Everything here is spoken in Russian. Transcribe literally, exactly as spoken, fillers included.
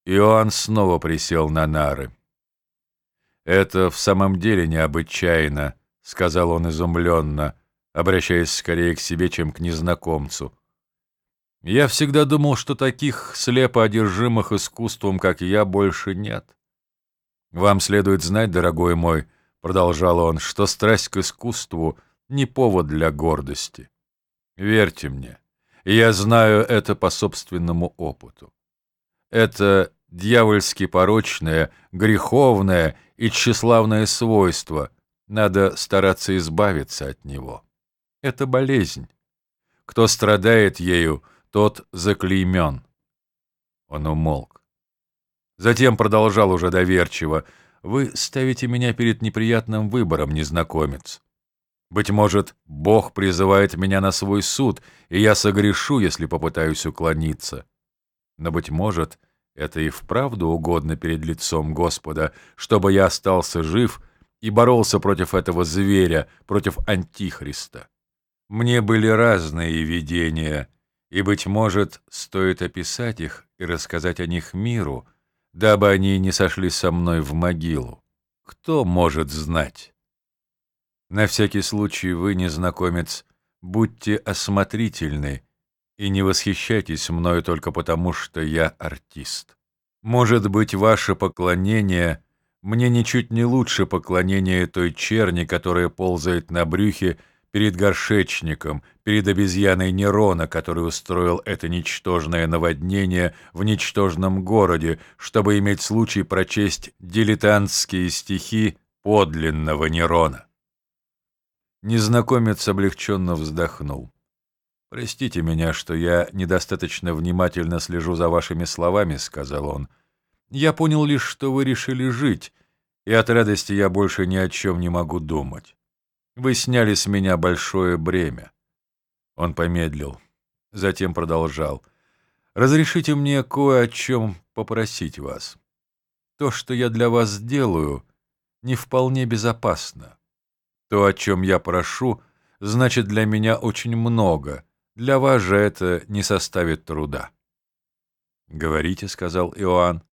Иоанн снова присел на нары. «Это в самом деле необычайно», — сказал он изумленно, обращаясь скорее к себе, чем к незнакомцу. «Я всегда думал, что таких слепо одержимых искусством, как я, больше нет. Вам следует знать, дорогой мой, — продолжал он, — что страсть к искусству не повод для гордости. Верьте мне, я знаю это по собственному опыту. Это дьявольски порочное, греховное и тщеславное свойство. Надо стараться избавиться от него. Это болезнь. Кто страдает ею, тот заклеймен». Он умолк. Затем продолжал уже доверчиво: «Вы ставите меня перед неприятным выбором, незнакомец. Быть может, Бог призывает меня на свой суд, и я согрешу, если попытаюсь уклониться. Но, быть может, это и вправду угодно перед лицом Господа, чтобы я остался жив и боролся против этого зверя, против Антихриста. Мне были разные видения, и, быть может, стоит описать их и рассказать о них миру, дабы они не сошли со мной в могилу. Кто может знать? На всякий случай вы, незнакомец, будьте осмотрительны и не восхищайтесь мною только потому, что я артист. Может быть, ваше поклонение мне ничуть не лучше поклонения той черни, которая ползает на брюхе перед горшечником, перед обезьяной Нерона, который устроил это ничтожное наводнение в ничтожном городе, чтобы иметь случай прочесть дилетантские стихи подлинного Нерона». Незнакомец облегченно вздохнул. «Простите меня, что я недостаточно внимательно слежу за вашими словами», — сказал он. «Я понял лишь, что вы решили жить, и от радости я больше ни о чем не могу думать. Вы сняли с меня большое бремя». Он помедлил, затем продолжал. «Разрешите мне кое о чем попросить вас. То, что я для вас сделаю, не вполне безопасно. То, о чем я прошу, значит для меня очень много. Для вас же это не составит труда». «Говорите», — сказал Иоанн.